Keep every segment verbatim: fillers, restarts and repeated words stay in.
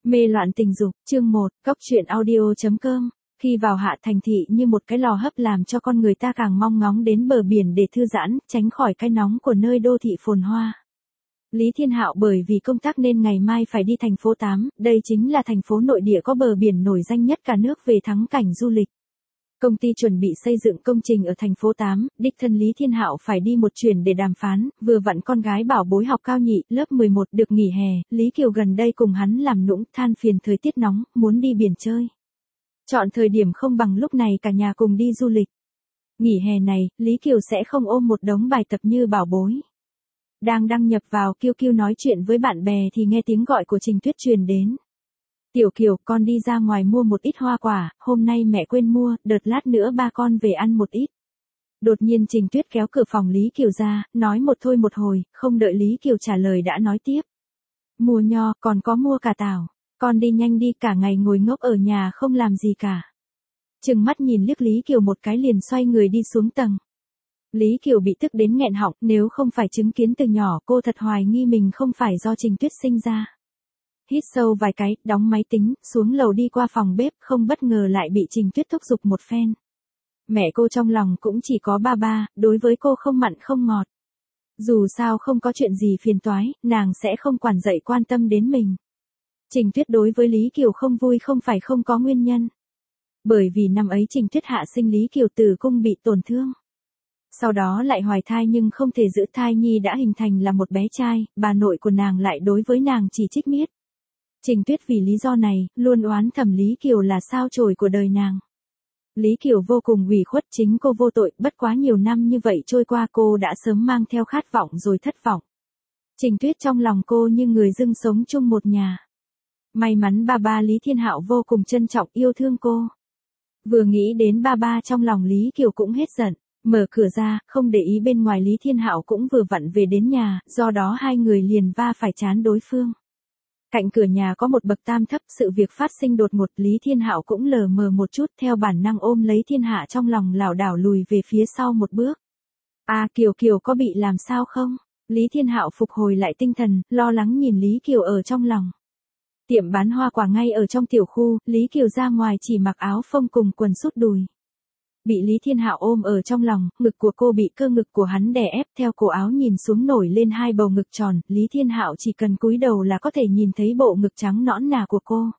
Mê loạn tình dục, chương một, cóc truyện audio chấm com. Khi vào Hạ Thành Thị như một cái lò hấp làm cho con người ta càng mong ngóng đến bờ biển để thư giãn, tránh khỏi cái nóng của nơi đô thị phồn hoa. Lý Thiên Hạo bởi vì công tác nên ngày mai phải đi thành phố tám, đây chính là thành phố nội địa có bờ biển nổi danh nhất cả nước về thắng cảnh du lịch. Công ty chuẩn bị xây dựng công trình ở thành phố tám, đích thân Lý Thiên Hạo phải đi một chuyến để đàm phán, vừa vặn con gái bảo bối học cao nhị, lớp mười một được nghỉ hè, Lý Kiều gần đây cùng hắn làm nũng, than phiền thời tiết nóng, muốn đi biển chơi. Chọn thời điểm không bằng lúc này cả nhà cùng đi du lịch. Nghỉ hè này, Lý Kiều sẽ không ôm một đống bài tập như bảo bối. Đang đăng nhập vào Q Q nói chuyện với bạn bè thì nghe tiếng gọi của Trình Tuyết truyền đến. Tiểu Kiều, con đi ra ngoài mua một ít hoa quả, hôm nay mẹ quên mua, đợt lát nữa ba con về ăn một ít. Đột nhiên Trình Tuyết kéo cửa phòng Lý Kiều ra, nói một thôi một hồi, không đợi Lý Kiều trả lời đã nói tiếp. Mua nho, còn có mua cả tảo, con đi nhanh đi, cả ngày ngồi ngốc ở nhà không làm gì cả. Trừng mắt nhìn liếc Lý Kiều một cái liền xoay người đi xuống tầng. Lý Kiều bị tức đến nghẹn họng, nếu không phải chứng kiến từ nhỏ cô thật hoài nghi mình không phải do Trình Tuyết sinh ra. Hít sâu vài cái, đóng máy tính, xuống lầu đi qua phòng bếp, không bất ngờ lại bị Trình Tuyết thúc giục một phen. Mẹ cô trong lòng cũng chỉ có ba ba, đối với cô không mặn không ngọt. Dù sao không có chuyện gì phiền toái, nàng sẽ không quản dạy quan tâm đến mình. Trình Tuyết đối với Lý Kiều không vui không phải không có nguyên nhân. Bởi vì năm ấy Trình Tuyết hạ sinh Lý Kiều tử cung bị tổn thương. Sau đó lại hoài thai nhưng không thể giữ thai nhi đã hình thành là một bé trai, bà nội của nàng lại đối với nàng chỉ trích miết. Trình Tuyết vì lý do này, luôn oán thầm Lý Kiều là sao chổi của đời nàng. Lý Kiều vô cùng ủy khuất, chính cô vô tội, bất quá nhiều năm như vậy trôi qua cô đã sớm mang theo khát vọng rồi thất vọng. Trình Tuyết trong lòng cô như người dưng sống chung một nhà. May mắn ba ba Lý Thiên Hạo vô cùng trân trọng yêu thương cô. Vừa nghĩ đến ba ba trong lòng Lý Kiều cũng hết giận, mở cửa ra, không để ý bên ngoài Lý Thiên Hạo cũng vừa vặn về đến nhà, do đó hai người liền va phải chán đối phương. Cạnh cửa nhà có một bậc tam thấp, sự việc phát sinh đột ngột, Lý Thiên Hạo cũng lờ mờ một chút, theo bản năng ôm lấy Thiên Hạ trong lòng lảo đảo lùi về phía sau một bước. À Kiều Kiều có bị làm sao không? Lý Thiên Hạo phục hồi lại tinh thần, lo lắng nhìn Lý Kiều ở trong lòng. Tiệm bán hoa quả ngay ở trong tiểu khu, Lý Kiều ra ngoài chỉ mặc áo phông cùng quần sút đùi. Bị Lý Thiên Hạo ôm ở trong lòng, ngực của cô bị cơ ngực của hắn đè ép, theo cổ áo nhìn xuống nổi lên hai bầu ngực tròn, Lý Thiên Hạo chỉ cần cúi đầu là có thể nhìn thấy bộ ngực trắng nõn nà của cô.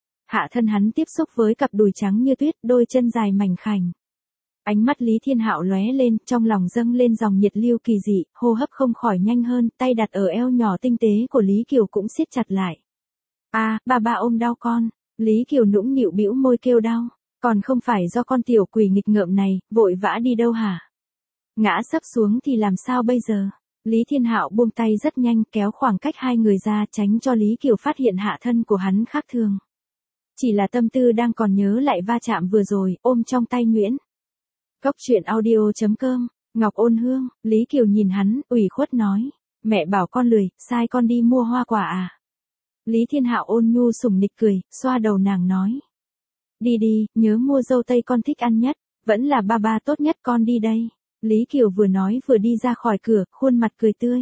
Hạ thân hắn tiếp xúc với cặp đùi trắng như tuyết, đôi chân dài mảnh khảnh. Ánh mắt Lý Thiên Hạo lóe lên, trong lòng dâng lên dòng nhiệt lưu kỳ dị, hô hấp không khỏi nhanh hơn, tay đặt ở eo nhỏ tinh tế của Lý Kiều cũng siết chặt lại. À, ba ba ôm đau con, Lý Kiều nũng nịu bĩu môi kêu đau. Còn không phải do con tiểu quỷ nghịch ngợm này, vội vã đi đâu hả? Ngã sấp xuống thì làm sao bây giờ? Lý Thiên Hạo buông tay rất nhanh, kéo khoảng cách hai người ra, tránh cho Lý Kiều phát hiện hạ thân của hắn khác thường. Chỉ là tâm tư đang còn nhớ lại va chạm vừa rồi, ôm trong tay nhuyễn. Cóc truyện audio chấm com, Ngọc Ôn Hương, Lý Kiều nhìn hắn, ủy khuất nói. Mẹ bảo con lười, sai con đi mua hoa quả à? Lý Thiên Hạo ôn nhu sủng nịch cười, xoa đầu nàng nói. Đi đi, nhớ mua dâu tây con thích ăn nhất, vẫn là ba ba tốt nhất, con đi đây. Lý Kiều vừa nói vừa đi ra khỏi cửa, khuôn mặt cười tươi.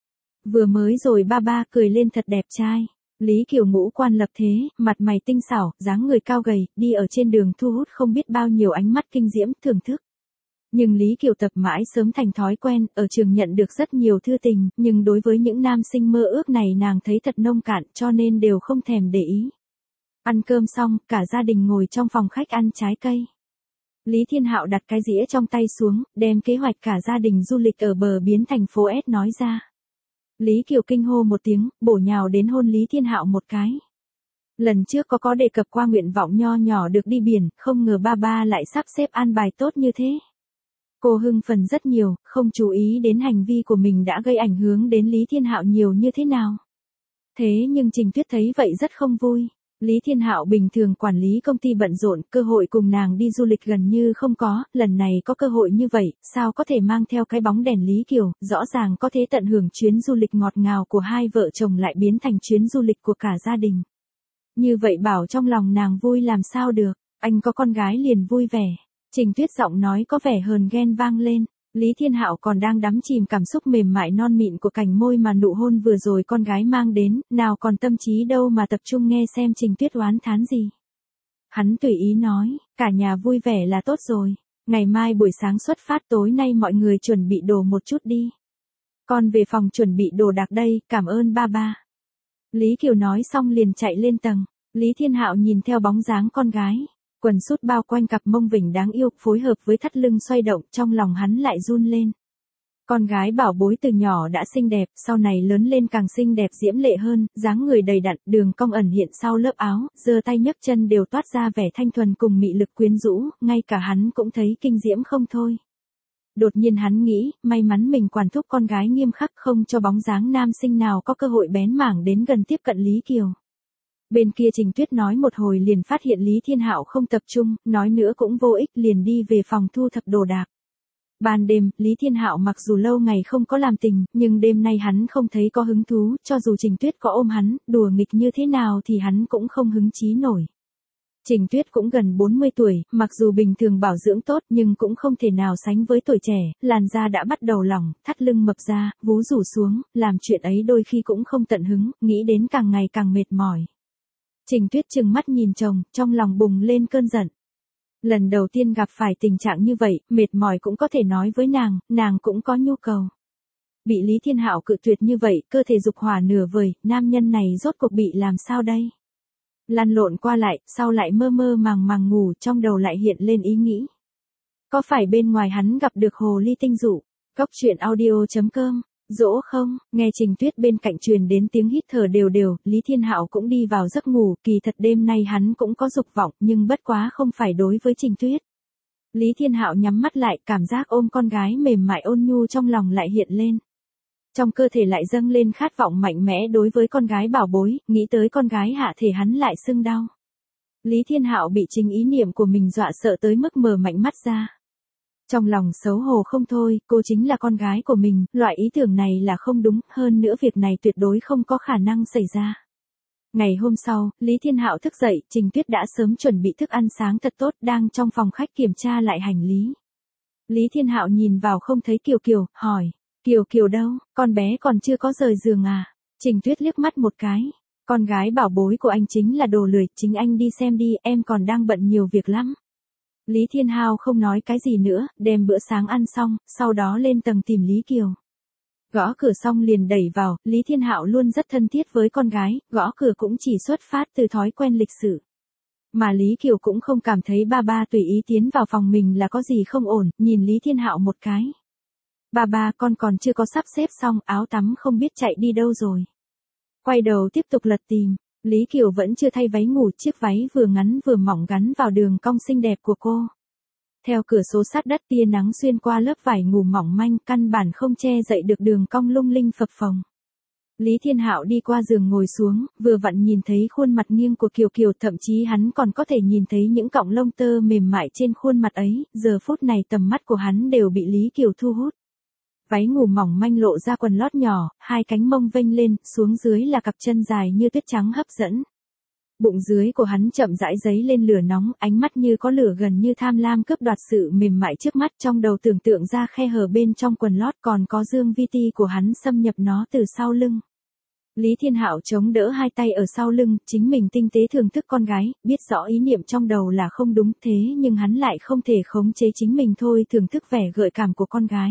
Vừa mới rồi ba ba cười lên thật đẹp trai. Lý Kiều ngũ quan lập thế, mặt mày tinh xảo, dáng người cao gầy, đi ở trên đường thu hút không biết bao nhiêu ánh mắt kinh diễm, thưởng thức. Nhưng Lý Kiều tập mãi sớm thành thói quen, ở trường nhận được rất nhiều thư tình, nhưng đối với những nam sinh mơ ước này nàng thấy thật nông cạn, cho nên đều không thèm để ý. Ăn cơm xong, cả gia đình ngồi trong phòng khách ăn trái cây. Lý Thiên Hạo đặt cái dĩa trong tay xuống, đem kế hoạch cả gia đình du lịch ở bờ biển thành phố S nói ra. Lý Kiều kinh hô một tiếng, bổ nhào đến hôn Lý Thiên Hạo một cái. Lần trước có có đề cập qua nguyện vọng nho nhỏ được đi biển, không ngờ ba ba lại sắp xếp an bài tốt như thế. Cô hưng phấn rất nhiều, không chú ý đến hành vi của mình đã gây ảnh hưởng đến Lý Thiên Hạo nhiều như thế nào. Thế nhưng Trình Tuyết thấy vậy rất không vui. Lý Thiên Hạo bình thường quản lý công ty bận rộn, cơ hội cùng nàng đi du lịch gần như không có, lần này có cơ hội như vậy, sao có thể mang theo cái bóng đèn Lý Kiều, rõ ràng có thể tận hưởng chuyến du lịch ngọt ngào của hai vợ chồng lại biến thành chuyến du lịch của cả gia đình. Như vậy bảo trong lòng nàng vui làm sao được, anh có con gái liền vui vẻ. Trình Tuyết giọng nói có vẻ hờn ghen vang lên. Lý Thiên Hạo còn đang đắm chìm cảm xúc mềm mại non mịn của cảnh môi mà nụ hôn vừa rồi con gái mang đến, nào còn tâm trí đâu mà tập trung nghe xem Trình Tuyết oán thán gì. Hắn tùy ý nói, cả nhà vui vẻ là tốt rồi, ngày mai buổi sáng xuất phát, tối nay mọi người chuẩn bị đồ một chút đi. Con về phòng chuẩn bị đồ đạc đây, cảm ơn ba ba. Lý Kiều nói xong liền chạy lên tầng. Lý Thiên Hạo nhìn theo bóng dáng con gái, quần sút bao quanh cặp mông vỉnh đáng yêu, phối hợp với thắt lưng xoay động, trong lòng hắn lại run lên. Con gái bảo bối từ nhỏ đã xinh đẹp, sau này lớn lên càng xinh đẹp diễm lệ hơn, dáng người đầy đặn, đường cong ẩn hiện sau lớp áo, giơ tay nhấc chân đều toát ra vẻ thanh thuần cùng mị lực quyến rũ, ngay cả hắn cũng thấy kinh diễm không thôi. Đột nhiên hắn nghĩ, may mắn mình quản thúc con gái nghiêm khắc, không cho bóng dáng nam sinh nào có cơ hội bén mảng đến gần tiếp cận Lý Kiều. Bên kia Trình Tuyết nói một hồi liền phát hiện Lý Thiên Hạo không tập trung, nói nữa cũng vô ích, liền đi về phòng thu thập đồ đạc. Ban đêm, Lý Thiên Hạo mặc dù lâu ngày không có làm tình, nhưng đêm nay hắn không thấy có hứng thú, cho dù Trình Tuyết có ôm hắn, đùa nghịch như thế nào thì hắn cũng không hứng chí nổi. Trình Tuyết cũng gần bốn mươi tuổi, mặc dù bình thường bảo dưỡng tốt nhưng cũng không thể nào sánh với tuổi trẻ, làn da đã bắt đầu lỏng, thắt lưng mập ra, vú rủ xuống, làm chuyện ấy đôi khi cũng không tận hứng, nghĩ đến càng ngày càng mệt mỏi. Trình Tuyết trừng mắt nhìn chồng, trong lòng bùng lên cơn giận. Lần đầu tiên gặp phải tình trạng như vậy, mệt mỏi cũng có thể nói với nàng, nàng cũng có nhu cầu. Bị Lý Thiên Hạo cự tuyệt như vậy, cơ thể dục hỏa nửa vời, nam nhân này rốt cuộc bị làm sao đây? Lăn lộn qua lại, sau lại mơ mơ màng màng ngủ, trong đầu lại hiện lên ý nghĩ. Có phải bên ngoài hắn gặp được hồ ly tinh dụ? Cốc truyện audio chấm com. Dỗ không, nghe Trình Tuyết bên cạnh truyền đến tiếng hít thở đều đều, Lý Thiên Hạo cũng đi vào giấc ngủ, kỳ thật đêm nay hắn cũng có dục vọng, nhưng bất quá không phải đối với Trình Tuyết. Lý Thiên Hạo nhắm mắt lại, cảm giác ôm con gái mềm mại ôn nhu trong lòng lại hiện lên. Trong cơ thể lại dâng lên khát vọng mạnh mẽ đối với con gái bảo bối, nghĩ tới con gái hạ thể hắn lại sưng đau. Lý Thiên Hạo bị chính ý niệm của mình dọa sợ tới mức mở mạnh mắt ra. Trong lòng xấu hổ không thôi, cô chính là con gái của mình, loại ý tưởng này là không đúng, hơn nữa việc này tuyệt đối không có khả năng xảy ra. Ngày hôm sau, Lý Thiên Hạo thức dậy, Trình Tuyết đã sớm chuẩn bị thức ăn sáng thật tốt, đang trong phòng khách kiểm tra lại hành lý. Lý Thiên Hạo nhìn vào không thấy Kiều Kiều, hỏi, Kiều Kiều đâu, con bé còn chưa có rời giường à? Trình Tuyết liếc mắt một cái, con gái bảo bối của anh chính là đồ lười, chính anh đi xem đi, em còn đang bận nhiều việc lắm. Lý Thiên Hạo không nói cái gì nữa, đem bữa sáng ăn xong, sau đó lên tầng tìm Lý Kiều. Gõ cửa xong liền đẩy vào, Lý Thiên Hạo luôn rất thân thiết với con gái, gõ cửa cũng chỉ xuất phát từ thói quen lịch sự. Mà Lý Kiều cũng không cảm thấy ba ba tùy ý tiến vào phòng mình là có gì không ổn, nhìn Lý Thiên Hạo một cái. Ba ba, con còn chưa có sắp xếp xong, áo tắm không biết chạy đi đâu rồi. Quay đầu tiếp tục lật tìm. Lý Kiều vẫn chưa thay váy ngủ, chiếc váy vừa ngắn vừa mỏng gắn vào đường cong xinh đẹp của cô. Theo cửa sổ sát đất, tia nắng xuyên qua lớp vải ngủ mỏng manh, căn bản không che dậy được đường cong lung linh phập phồng. Lý Thiên Hạo đi qua giường ngồi xuống, vừa vặn nhìn thấy khuôn mặt nghiêng của Kiều Kiều, thậm chí hắn còn có thể nhìn thấy những cọng lông tơ mềm mại trên khuôn mặt ấy, giờ phút này tầm mắt của hắn đều bị Lý Kiều thu hút. Váy ngủ mỏng manh lộ ra quần lót nhỏ, hai cánh mông vênh lên, xuống dưới là cặp chân dài như tuyết trắng hấp dẫn. Bụng dưới của hắn chậm rãi dấy lên lửa nóng, ánh mắt như có lửa gần như tham lam cướp đoạt sự mềm mại trước mắt, trong đầu tưởng tượng ra khe hở bên trong quần lót, còn có dương vi ti của hắn xâm nhập nó từ sau lưng. Lý Thiên Hạo chống đỡ hai tay ở sau lưng, chính mình tinh tế thưởng thức con gái, biết rõ ý niệm trong đầu là không đúng, thế nhưng hắn lại không thể khống chế chính mình thôi, thưởng thức vẻ gợi cảm của con gái.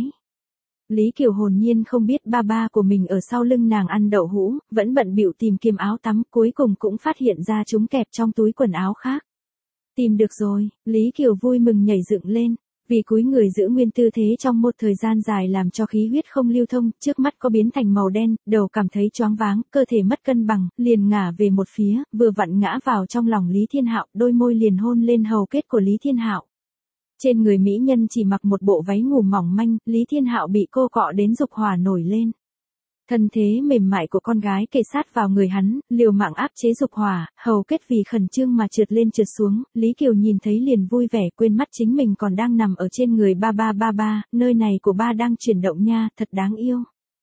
Lý Kiều hồn nhiên không biết ba ba của mình ở sau lưng nàng ăn đậu hũ, vẫn bận bịu tìm kiếm áo tắm, cuối cùng cũng phát hiện ra chúng kẹp trong túi quần áo khác. Tìm được rồi, Lý Kiều vui mừng nhảy dựng lên, vì cúi người giữ nguyên tư thế trong một thời gian dài làm cho khí huyết không lưu thông, trước mắt có biến thành màu đen, đầu cảm thấy choáng váng, cơ thể mất cân bằng, liền ngả về một phía, vừa vặn ngã vào trong lòng Lý Thiên Hạo, đôi môi liền hôn lên hầu kết của Lý Thiên Hạo. Trên người mỹ nhân chỉ mặc một bộ váy ngủ mỏng manh, Lý Thiên Hạo bị cô cọ đến dục hỏa nổi lên. Thân thế mềm mại của con gái kề sát vào người hắn, liều mạng áp chế dục hỏa, hầu kết vì khẩn trương mà trượt lên trượt xuống, Lý Kiều nhìn thấy liền vui vẻ, quên mất chính mình còn đang nằm ở trên người ba ba ba ba, nơi này của ba đang chuyển động nha, thật đáng yêu.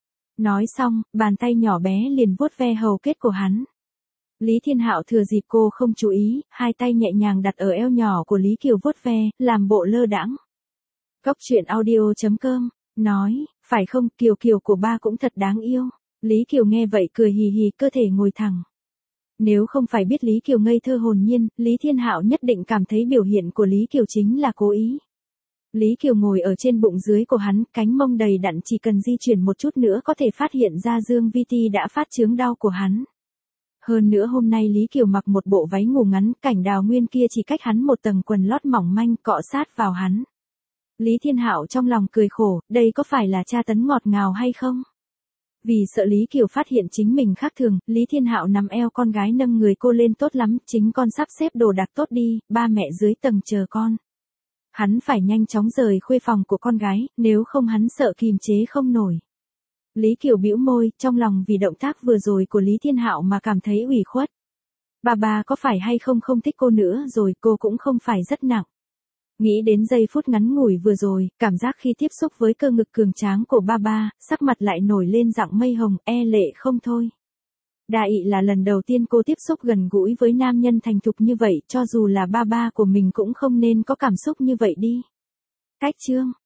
Nói xong, bàn tay nhỏ bé liền vuốt ve hầu kết của hắn. Lý Thiên Hạo thừa dịp cô không chú ý, hai tay nhẹ nhàng đặt ở eo nhỏ của Lý Kiều vuốt ve, làm bộ lơ đãng. Cóc truyện audio chấm com nói, phải không, Kiều Kiều của ba cũng thật đáng yêu. Lý Kiều nghe vậy cười hì hì, cơ thể ngồi thẳng. Nếu không phải biết Lý Kiều ngây thơ hồn nhiên, Lý Thiên Hạo nhất định cảm thấy biểu hiện của Lý Kiều chính là cố ý. Lý Kiều ngồi ở trên bụng dưới của hắn, cánh mông đầy đặn, chỉ cần di chuyển một chút nữa có thể phát hiện ra dương vi ti đã phát chướng đau của hắn. Hơn nữa hôm nay Lý Kiều mặc một bộ váy ngủ ngắn, Cảnh Đào Nguyên kia chỉ cách hắn một tầng quần lót mỏng manh, cọ sát vào hắn. Lý Thiên Hạo trong lòng cười khổ, đây có phải là tra tấn ngọt ngào hay không? Vì sợ Lý Kiều phát hiện chính mình khác thường, Lý Thiên Hạo nắm eo con gái nâng người cô lên, tốt lắm, chính con sắp xếp đồ đạc tốt đi, ba mẹ dưới tầng chờ con. Hắn phải nhanh chóng rời khuê phòng của con gái, nếu không hắn sợ kìm chế không nổi. Lý Kiều bĩu môi, trong lòng vì động tác vừa rồi của Lý Thiên Hạo mà cảm thấy ủy khuất. Bà bà có phải hay không không thích cô nữa rồi, cô cũng không phải rất nặng. Nghĩ đến giây phút ngắn ngủi vừa rồi, cảm giác khi tiếp xúc với cơ ngực cường tráng của ba ba, sắc mặt lại nổi lên dạng mây hồng, e lệ không thôi. Đại ị là lần đầu tiên cô tiếp xúc gần gũi với nam nhân thành thục như vậy, cho dù là ba ba của mình cũng không nên có cảm xúc như vậy đi. Cách chương